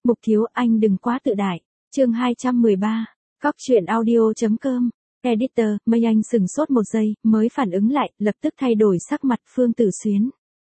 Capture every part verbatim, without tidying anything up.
Mục thiếu anh đừng quá tự đại. Chương hai trăm mười ba. Cóc truyện audio chấm com. Editor, Mây Anh sừng sốt một giây, mới phản ứng lại, lập tức thay đổi sắc mặt. Phương Tử Xuyến.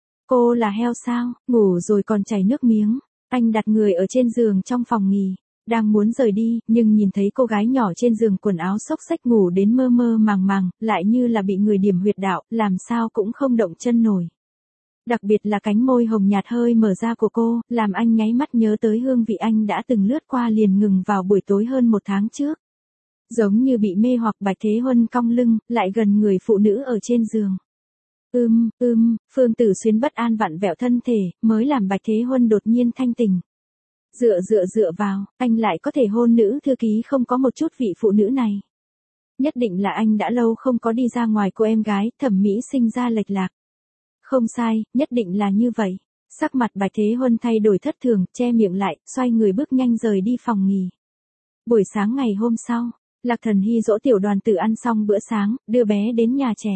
Cô là heo sao, ngủ rồi còn chảy nước miếng. Anh đặt người ở trên giường trong phòng nghỉ, đang muốn rời đi, nhưng nhìn thấy cô gái nhỏ trên giường quần áo xốc xách ngủ đến mơ mơ màng màng, lại như là bị người điểm huyệt đạo, làm sao cũng không động chân nổi. Đặc biệt là cánh môi hồng nhạt hơi mở ra của cô, làm anh nháy mắt nhớ tới hương vị anh đã từng lướt qua liền ngừng vào buổi tối hơn một tháng trước. Giống như bị mê hoặc. Bạch Thế Huân cong lưng, lại gần người phụ nữ ở trên giường. Ưm, ưm, Phương Tử Xuyến bất an vặn vẹo thân thể, mới làm Bạch Thế Huân đột nhiên thanh tỉnh. Dựa dựa dựa vào, anh lại có thể hôn nữ thư ký không có một chút vị phụ nữ này. Nhất định là anh đã lâu không có đi ra ngoài cô em gái, thẩm mỹ sinh ra lệch lạc. Không sai, nhất định là như vậy. Sắc mặt Bạch Thế Huân thay đổi thất thường, che miệng lại, xoay người bước nhanh rời đi phòng nghỉ. Buổi sáng ngày hôm sau, Lạc Thần Hy dỗ tiểu đoàn tử ăn xong bữa sáng, đưa bé đến nhà trẻ.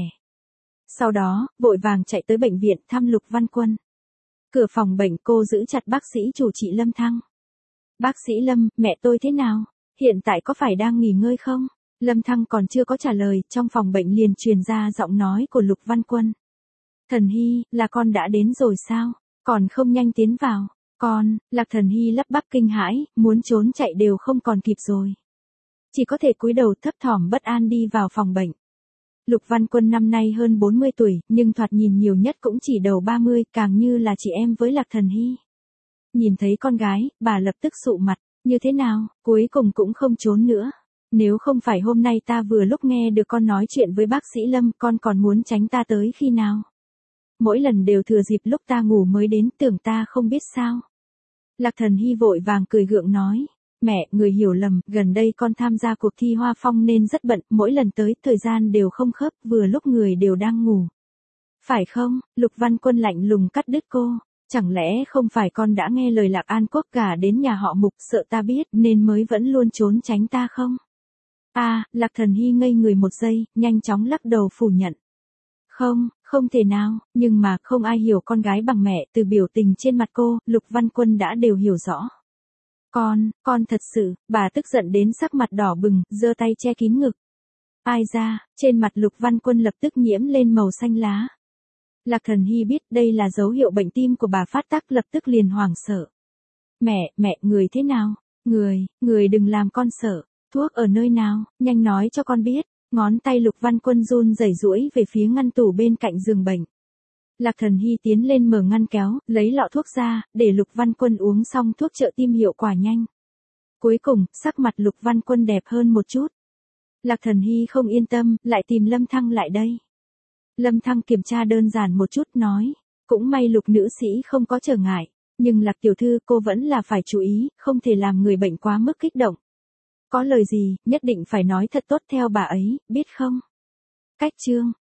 Sau đó, vội vàng chạy tới bệnh viện thăm Lục Văn Quân. Cửa phòng bệnh cô giữ chặt bác sĩ chủ trị Lâm Thăng. Bác sĩ Lâm, mẹ tôi thế nào? Hiện tại có phải đang nghỉ ngơi không? Lâm Thăng còn chưa có trả lời, trong phòng bệnh liền truyền ra giọng nói của Lục Văn Quân. Thần Hy, là con đã đến rồi sao? Còn không nhanh tiến vào. Con, Lạc Thần Hy lắp bắp kinh hãi, muốn trốn chạy đều không còn kịp rồi. Chỉ có thể cúi đầu thấp thỏm bất an đi vào phòng bệnh. Lục Văn Quân năm nay hơn bốn mươi tuổi, nhưng thoạt nhìn nhiều nhất cũng chỉ đầu ba mươi, càng như là chị em với Lạc Thần Hy. Nhìn thấy con gái, bà lập tức sụ mặt, như thế nào, cuối cùng cũng không trốn nữa. Nếu không phải hôm nay ta vừa lúc nghe được con nói chuyện với bác sĩ Lâm, con còn muốn tránh ta tới khi nào? Mỗi lần đều thừa dịp lúc ta ngủ mới đến, tưởng ta không biết sao. Lạc Thần Hy vội vàng cười gượng nói. Mẹ, người hiểu lầm, gần đây con tham gia cuộc thi Hoa Phong nên rất bận, mỗi lần tới, thời gian đều không khớp, vừa lúc người đều đang ngủ. Phải không? Lục Văn Quân lạnh lùng cắt đứt cô. Chẳng lẽ không phải con đã nghe lời Lạc An Quốc gả đến nhà họ Mục, sợ ta biết nên mới vẫn luôn trốn tránh ta không? À, Lạc Thần Hy ngây người một giây, nhanh chóng lắc đầu phủ nhận. Không, không thể nào, nhưng mà không ai hiểu con gái bằng mẹ, từ biểu tình trên mặt cô, Lục Văn Quân đã đều hiểu rõ. Con, con thật sự, bà tức giận đến sắc mặt đỏ bừng, giơ tay che kín ngực. Ai ra, trên mặt Lục Văn Quân lập tức nhiễm lên màu xanh lá. Lạc Thần Hy biết đây là dấu hiệu bệnh tim của bà phát tác, lập tức liền hoảng sợ. Mẹ, mẹ, người thế nào? Người, người đừng làm con sợ. Thuốc ở nơi nào, nhanh nói cho con biết. Ngón tay Lục Văn Quân run rẩy duỗi về phía ngăn tủ bên cạnh giường bệnh. Lạc Thần Hy tiến lên mở ngăn kéo, lấy lọ thuốc ra, để Lục Văn Quân uống xong thuốc trợ tim hiệu quả nhanh. Cuối cùng, sắc mặt Lục Văn Quân đẹp hơn một chút. Lạc Thần Hy không yên tâm, lại tìm Lâm Thăng lại đây. Lâm Thăng kiểm tra đơn giản một chút nói, cũng may Lục nữ sĩ không có trở ngại, nhưng Lạc tiểu thư cô vẫn là phải chú ý, không thể làm người bệnh quá mức kích động. Có lời gì, nhất định phải nói thật tốt theo bà ấy, biết không? Cách chương.